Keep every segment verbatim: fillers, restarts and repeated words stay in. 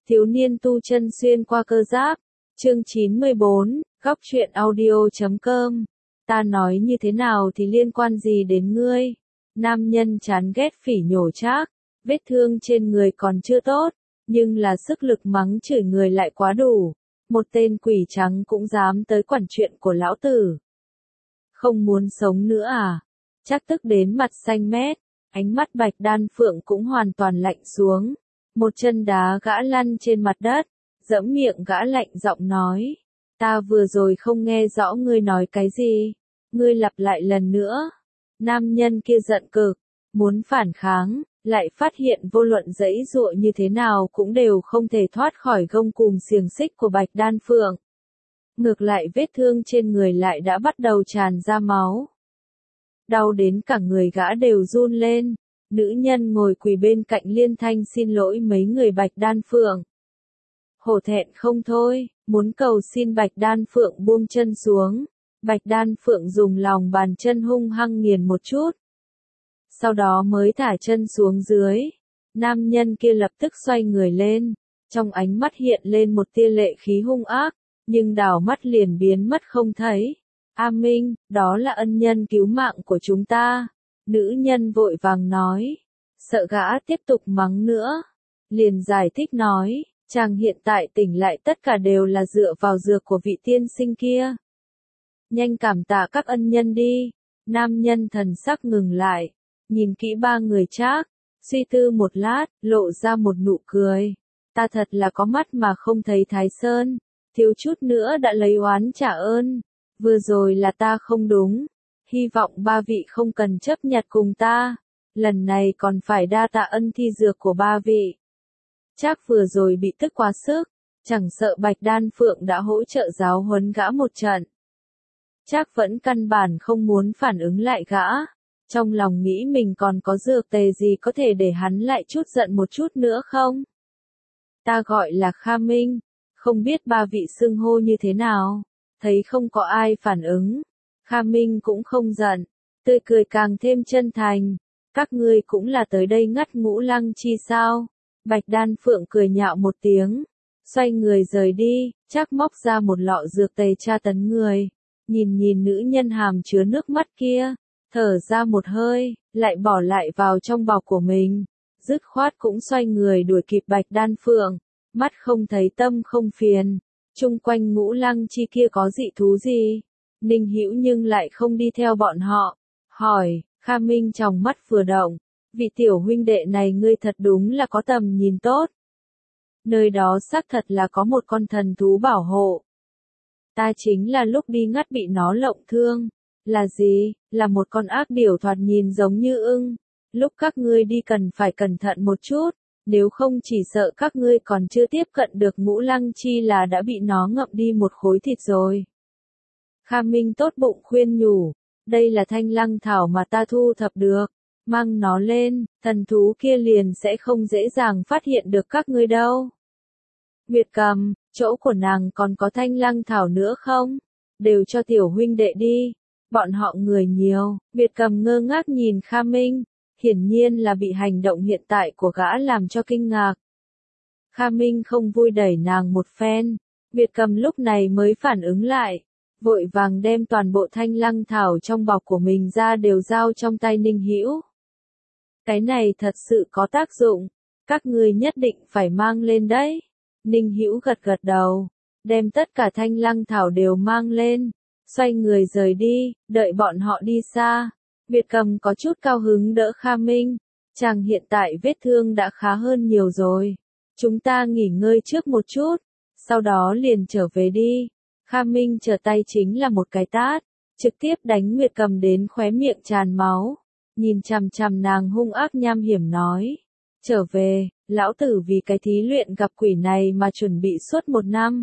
Thiếu niên tu chân xuyên qua cơ giáp. Chương chín mươi bốn, góc truyện audio chấm com. Ta nói như thế nào thì liên quan gì đến ngươi? Nam nhân chán ghét phỉ nhổ Trác, vết thương trên người còn chưa tốt, nhưng là sức lực mắng chửi người lại quá đủ. Một tên quỷ trắng cũng dám tới quản chuyện của lão tử. Không muốn sống nữa à? Trác tức đến mặt xanh mét, ánh mắt Bạch Đan Phượng cũng hoàn toàn lạnh xuống. Một chân đá gã lăn trên mặt đất, giẫm miệng gã lạnh giọng nói. Ta vừa rồi không nghe rõ ngươi nói cái gì, ngươi lặp lại lần nữa. Nam nhân kia giận cực, muốn phản kháng, lại phát hiện vô luận giãy giụa như thế nào cũng đều không thể thoát khỏi gông cùm xiềng xích của Bạch Đan Phượng. Ngược lại vết thương trên người lại đã bắt đầu tràn ra máu. Đau đến cả người gã đều run lên. Nữ nhân ngồi quỳ bên cạnh liên thanh xin lỗi mấy người Bạch Đan Phượng. Hổ thẹn không thôi, muốn cầu xin Bạch Đan Phượng buông chân xuống. Bạch Đan Phượng dùng lòng bàn chân hung hăng nghiền một chút. Sau đó mới thả chân xuống dưới. Nam nhân kia lập tức xoay người lên. Trong ánh mắt hiện lên một tia lệ khí hung ác, nhưng đảo mắt liền biến mất không thấy. A Minh, đó là ân nhân cứu mạng của chúng ta. Nữ nhân vội vàng nói, sợ gã tiếp tục mắng nữa. Liền giải thích nói, chàng hiện tại tỉnh lại tất cả đều là dựa vào dược của vị tiên sinh kia. Nhanh cảm tạ các ân nhân đi. Nam nhân thần sắc ngừng lại, nhìn kỹ ba người Trác, suy tư một lát, lộ ra một nụ cười. Ta thật là có mắt mà không thấy Thái Sơn, thiếu chút nữa đã lấy oán trả ơn. Vừa rồi là ta không đúng. Hy vọng ba vị không cần chấp nhặt cùng ta. Lần này còn phải đa tạ ân thi dược của ba vị. Trác vừa rồi bị tức quá sức, chẳng sợ Bạch Đan Phượng đã hỗ trợ giáo huấn gã một trận. Trác vẫn căn bản không muốn phản ứng lại gã. Trong lòng nghĩ mình còn có dược tề gì có thể để hắn lại chút giận một chút nữa không? Ta gọi là Kha Minh, không biết ba vị xưng hô như thế nào. Thấy không có ai phản ứng. Kha Minh cũng không giận, tươi cười càng thêm chân thành. Các ngươi cũng là tới đây ngắt Ngũ Lăng Chi sao? Bạch Đan Phượng cười nhạo một tiếng, xoay người rời đi. Trác móc ra một lọ dược tề tra tấn người, nhìn nhìn nữ nhân hàm chứa nước mắt kia, thở ra một hơi, lại bỏ lại vào trong bọc của mình. Dứt khoát cũng xoay người đuổi kịp Bạch Đan Phượng, mắt không thấy tâm không phiền. Chung quanh Ngũ Lăng Chi kia có dị thú gì? Ninh Hữu nhưng lại không đi theo bọn họ. Hỏi, Kha Minh trong mắt vừa động. Vị tiểu huynh đệ này ngươi thật đúng là có tầm nhìn tốt. Nơi đó xác thật là có một con thần thú bảo hộ. Ta chính là lúc đi ngắt bị nó lộng thương. Là gì? Là một con ác điểu thoạt nhìn giống như ưng. Lúc các ngươi đi cần phải cẩn thận một chút. Nếu không chỉ sợ các ngươi còn chưa tiếp cận được Ngũ Lăng Chi là đã bị nó ngậm đi một khối thịt rồi. Kha Minh tốt bụng khuyên nhủ, đây là thanh lăng thảo mà ta thu thập được, mang nó lên, thần thú kia liền sẽ không dễ dàng phát hiện được các ngươi đâu. Nguyệt Cầm, chỗ của nàng còn có thanh lăng thảo nữa không? Đều cho tiểu huynh đệ đi, bọn họ người nhiều. Nguyệt Cầm ngơ ngác nhìn Kha Minh, hiển nhiên là bị hành động hiện tại của gã làm cho kinh ngạc. Kha Minh không vui đẩy nàng một phen, Nguyệt Cầm lúc này mới phản ứng lại. Vội vàng đem toàn bộ thanh lăng thảo trong bọc của mình ra đều giao trong tay Ninh Hữu. Cái này thật sự có tác dụng, các ngươi nhất định phải mang lên đấy. Ninh Hữu gật gật đầu, đem tất cả thanh lăng thảo đều mang lên, xoay người rời đi, đợi bọn họ đi xa. Việt Cầm có chút cao hứng đỡ Kha Minh, chàng hiện tại vết thương đã khá hơn nhiều rồi. Chúng ta nghỉ ngơi trước một chút, sau đó liền trở về đi. Kha Minh trở tay chính là một cái tát, trực tiếp đánh Nguyệt Cầm đến khóe miệng tràn máu, nhìn chằm chằm nàng hung ác nham hiểm nói, trở về, lão tử vì cái thí luyện gặp quỷ này mà chuẩn bị suốt một năm.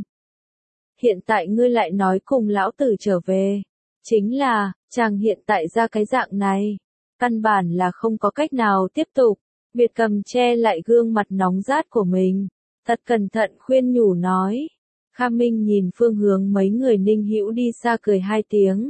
Hiện tại ngươi lại nói cùng lão tử trở về, chính là, chàng hiện tại ra cái dạng này, căn bản là không có cách nào tiếp tục. Nguyệt Cầm che lại gương mặt nóng rát của mình, thật cẩn thận khuyên nhủ nói. Kha Minh nhìn phương hướng mấy người Ninh Hữu đi xa cười hai tiếng.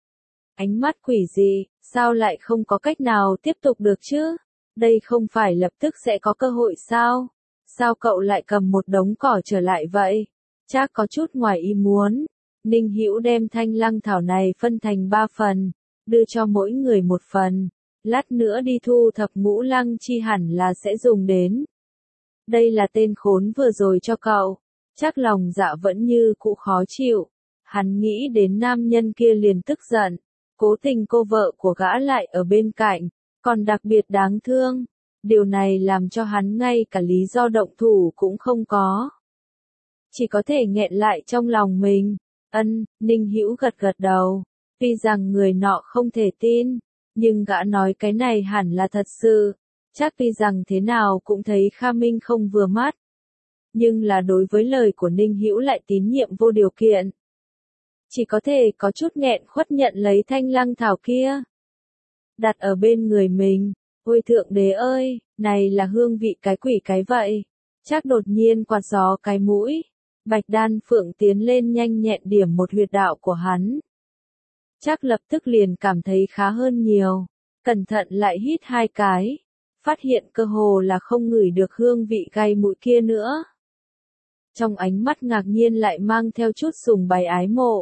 Ánh mắt quỷ gì, sao lại không có cách nào tiếp tục được chứ? Đây không phải lập tức sẽ có cơ hội sao? sao cậu lại cầm một đống cỏ trở lại vậy? Chắc có chút ngoài ý muốn. Ninh Hữu đem thanh lăng thảo này phân thành ba phần, đưa cho mỗi người một phần. Lát nữa đi thu thập ngũ lăng chi hẳn là sẽ dùng đến. Đây là tên khốn vừa rồi cho cậu. Chắc lòng dạ vẫn như cũ khó chịu. Hắn nghĩ đến nam nhân kia liền tức giận. Cố tình cô vợ của gã lại ở bên cạnh, còn đặc biệt đáng thương. Điều này làm cho hắn ngay cả lý do động thủ cũng không có. Chỉ có thể nghẹn lại trong lòng mình. Ân, Ninh Hữu gật gật đầu. Tuy rằng người nọ không thể tin, nhưng gã nói cái này hẳn là thật sự. Chắc tuy rằng thế nào cũng thấy Kha Minh không vừa mắt. Nhưng là đối với lời của Ninh Hữu lại tín nhiệm vô điều kiện. Chỉ có thể có chút nghẹn khuất nhận lấy thanh lăng thảo kia. Đặt ở bên người mình. Ôi thượng đế ơi, này là hương vị cái quỷ cái vậy. Chắc đột nhiên quạt gió cái mũi. Bạch Đan Phượng tiến lên nhanh nhẹn điểm một huyệt đạo của hắn. Chắc lập tức liền cảm thấy khá hơn nhiều. Cẩn thận lại hít hai cái. Phát hiện cơ hồ là không ngửi được hương vị gai mũi kia nữa. Trong ánh mắt ngạc nhiên lại mang theo chút sùng bái ái mộ.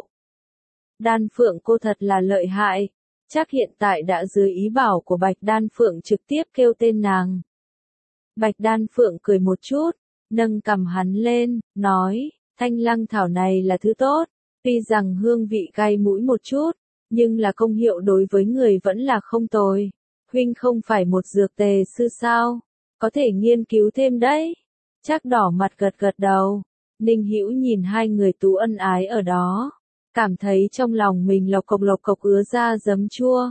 Đan Phượng cô thật là lợi hại. Chắc hiện tại đã dưới ý bảo của Bạch Đan Phượng trực tiếp kêu tên nàng. Bạch Đan Phượng cười một chút, nâng cầm hắn lên, nói, thanh lăng thảo này là thứ tốt, tuy rằng hương vị gai mũi một chút, nhưng là công hiệu đối với người vẫn là không tồi. Huynh không phải một dược tề sư sao, có thể nghiên cứu thêm đấy. Chắc đỏ mặt gật gật đầu, Ninh Hữu nhìn hai người tú ân ái ở đó. Cảm thấy trong lòng mình lộc cộc lộc cộc ứa ra giấm chua.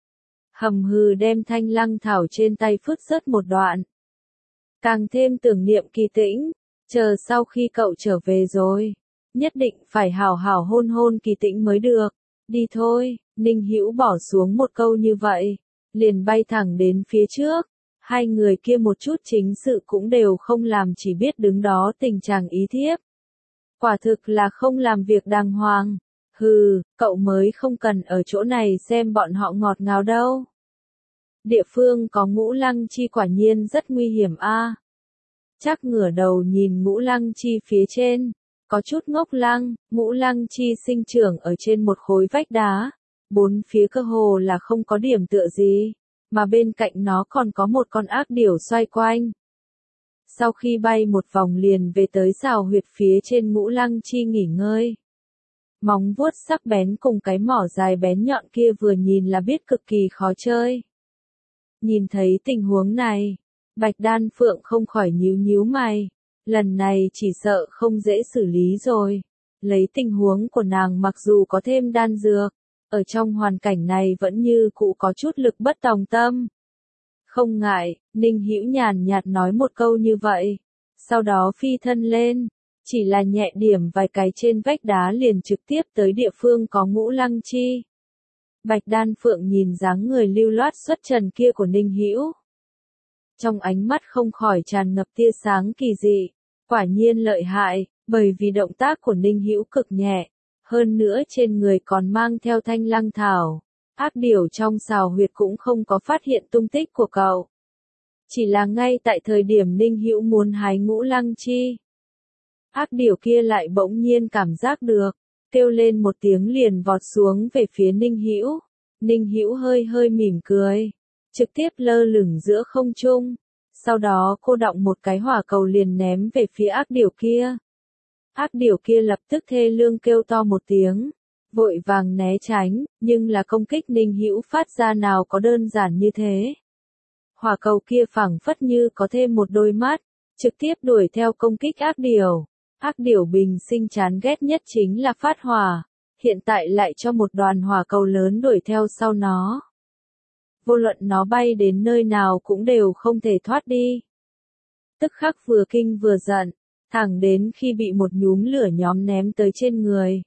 Hầm hừ đem thanh lăng thảo trên tay phứt rớt một đoạn. Càng thêm tưởng niệm Kỳ Tĩnh, chờ sau khi cậu trở về rồi, nhất định phải hào hào hôn hôn Kỳ Tĩnh mới được. Đi thôi, Ninh Hữu bỏ xuống một câu như vậy, liền bay thẳng đến phía trước. Hai người kia một chút chính sự cũng đều không làm, chỉ biết đứng đó tình trạng ý thiếp. Quả thực là không làm việc đàng hoàng. Hừ, cậu mới không cần ở chỗ này xem bọn họ ngọt ngào đâu. Địa phương có ngũ lăng chi quả nhiên rất nguy hiểm a. À. Chắc ngửa đầu nhìn ngũ lăng chi phía trên, có chút ngốc lăng, ngũ lăng chi sinh trưởng ở trên một khối vách đá, bốn phía cơ hồ là không có điểm tựa gì, mà bên cạnh nó còn có một con ác điểu xoay quanh. Sau khi bay một vòng liền về tới sào huyệt phía trên ngũ lăng chi nghỉ ngơi. Móng vuốt sắc bén cùng cái mỏ dài bén nhọn kia vừa nhìn là biết cực kỳ khó chơi. Nhìn thấy tình huống này, Bạch Đan Phượng không khỏi nhíu nhíu mày, lần này chỉ sợ không dễ xử lý rồi. Lấy tình huống của nàng mặc dù có thêm đan dược, ở trong hoàn cảnh này vẫn như cũ có chút lực bất tòng tâm. Không ngại, Ninh Hữu nhàn nhạt nói một câu như vậy, sau đó phi thân lên. Chỉ là nhẹ điểm vài cái trên vách đá liền trực tiếp tới địa phương có ngũ lăng chi. Bạch Đan Phượng nhìn dáng người lưu loát xuất trần kia của Ninh Hữu. Trong ánh mắt không khỏi tràn ngập tia sáng kỳ dị. Quả nhiên lợi hại, bởi vì động tác của Ninh Hữu cực nhẹ. Hơn nữa trên người còn mang theo thanh lăng thảo. Ác điểu trong sào huyệt cũng không có phát hiện tung tích của cậu. Chỉ là ngay tại thời điểm Ninh Hữu muốn hái ngũ lăng chi. Ác điểu kia lại bỗng nhiên cảm giác được, kêu lên một tiếng liền vọt xuống về phía Ninh Hữu. Ninh Hữu hơi hơi mỉm cười, trực tiếp lơ lửng giữa không trung, sau đó cô đọng một cái hỏa cầu liền ném về phía ác điểu kia. Ác điểu kia lập tức thê lương kêu to một tiếng, vội vàng né tránh, nhưng là công kích Ninh Hữu phát ra nào có đơn giản như thế. Hỏa cầu kia phảng phất như có thêm một đôi mắt, trực tiếp đuổi theo công kích ác điểu. Ác điểu bình sinh chán ghét nhất chính là phát hỏa, hiện tại lại cho một đoàn hỏa cầu lớn đuổi theo sau nó. Vô luận nó bay đến nơi nào cũng đều không thể thoát đi. Tức khắc vừa kinh vừa giận, thẳng đến khi bị một nhúm lửa nhóm ném tới trên người.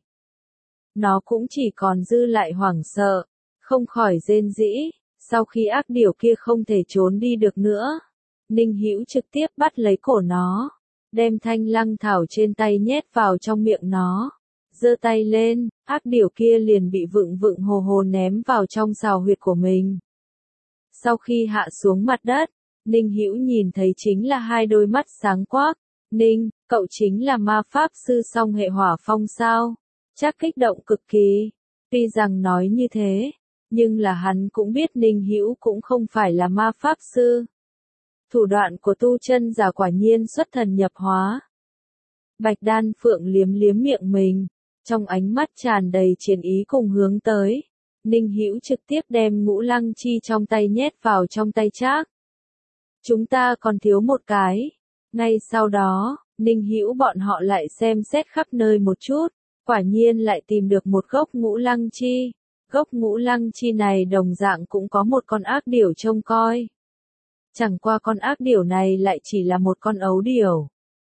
Nó cũng chỉ còn dư lại hoảng sợ, không khỏi rên rỉ, sau khi ác điểu kia không thể trốn đi được nữa. Ninh Hữu trực tiếp bắt lấy cổ nó. Đem thanh lăng thảo trên tay nhét vào trong miệng nó. Giơ tay lên, ác điểu kia liền bị vựng vựng hồ hồ ném vào trong sào huyệt của mình. Sau khi hạ xuống mặt đất, Ninh Hữu nhìn thấy chính là hai đôi mắt sáng quắc. Ninh, cậu chính là ma pháp sư song hệ hỏa phong sao? Chắc kích động cực kỳ. Tuy rằng nói như thế, nhưng là hắn cũng biết Ninh Hữu cũng không phải là ma pháp sư. Thủ đoạn của tu chân giả quả nhiên xuất thần nhập hóa. Bạch Đan Phượng liếm liếm miệng mình, trong ánh mắt tràn đầy chiến ý cùng hướng tới. Ninh Hữu trực tiếp đem Ngũ Lăng Chi trong tay nhét vào trong tay Trác. Chúng ta còn thiếu một cái. Ngay sau đó, Ninh Hữu bọn họ lại xem xét khắp nơi một chút, quả nhiên lại tìm được một gốc Ngũ Lăng Chi. Gốc Ngũ Lăng Chi này đồng dạng cũng có một con ác điểu trông coi. Chẳng qua con ác điểu này lại chỉ là một con ấu điểu.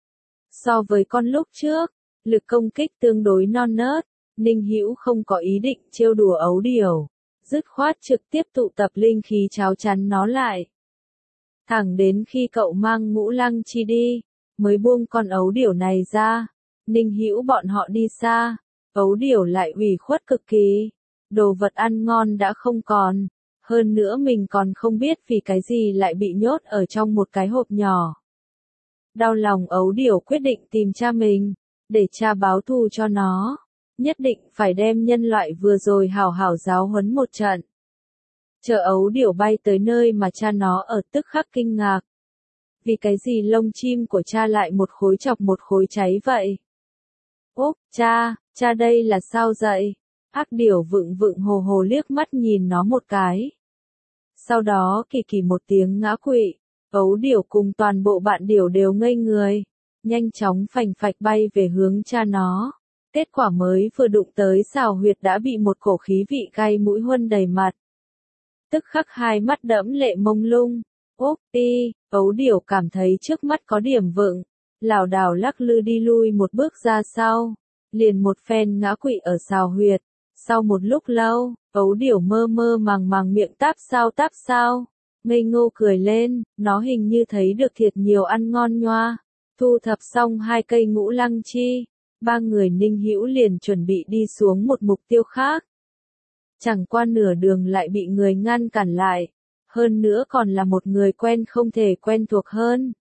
So với con lúc trước, lực công kích tương đối non nớt, Ninh Hữu không có ý định trêu đùa ấu điểu, dứt khoát trực tiếp tụ tập linh khí cháo chắn nó lại. Thẳng đến khi cậu mang Ngũ Lăng Chi đi, mới buông con ấu điểu này ra. Ninh Hữu bọn họ đi xa, ấu điểu lại ủy khuất cực kỳ. Đồ vật ăn ngon đã không còn, hơn nữa mình còn không biết vì cái gì lại bị nhốt ở trong một cái hộp nhỏ. Đau lòng ấu điểu quyết định tìm cha mình, để cha báo thù cho nó, nhất định phải đem nhân loại vừa rồi hảo hảo giáo huấn một trận. Chờ ấu điểu bay tới nơi mà cha nó ở tức khắc kinh ngạc. Vì cái gì lông chim của cha lại một khối chọc một khối cháy vậy? Úp, cha, cha đây là sao vậy? Ác điểu vựng vựng hồ hồ liếc mắt nhìn nó một cái. Sau đó kỳ kỳ một tiếng ngã quỵ, ấu điểu cùng toàn bộ bạn điểu đều ngây người, nhanh chóng phành phạch bay về hướng cha nó. Kết quả mới vừa đụng tới xào huyệt đã bị một cổ khí vị gai mũi huân đầy mặt. Tức khắc hai mắt đẫm lệ mông lung. Úp đi, ấu điểu cảm thấy trước mắt có điểm vựng, lảo đảo lắc lư đi lui một bước ra sau, liền một phen ngã quỵ ở xào huyệt. Sau một lúc lâu, ấu điểu mơ mơ màng màng miệng táp sao táp sao, ngây ngô cười lên, nó hình như thấy được thiệt nhiều ăn ngon nhoa. Thu thập xong hai cây Ngũ Lăng Chi, ba người Ninh Hữu liền chuẩn bị đi xuống một mục tiêu khác. Chẳng qua nửa đường lại bị người ngăn cản lại, hơn nữa còn là một người quen không thể quen thuộc hơn.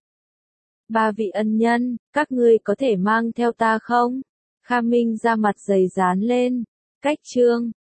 Ba vị ân nhân, các ngươi có thể mang theo ta không? Kha Minh ra mặt dày dán lên. Cách chương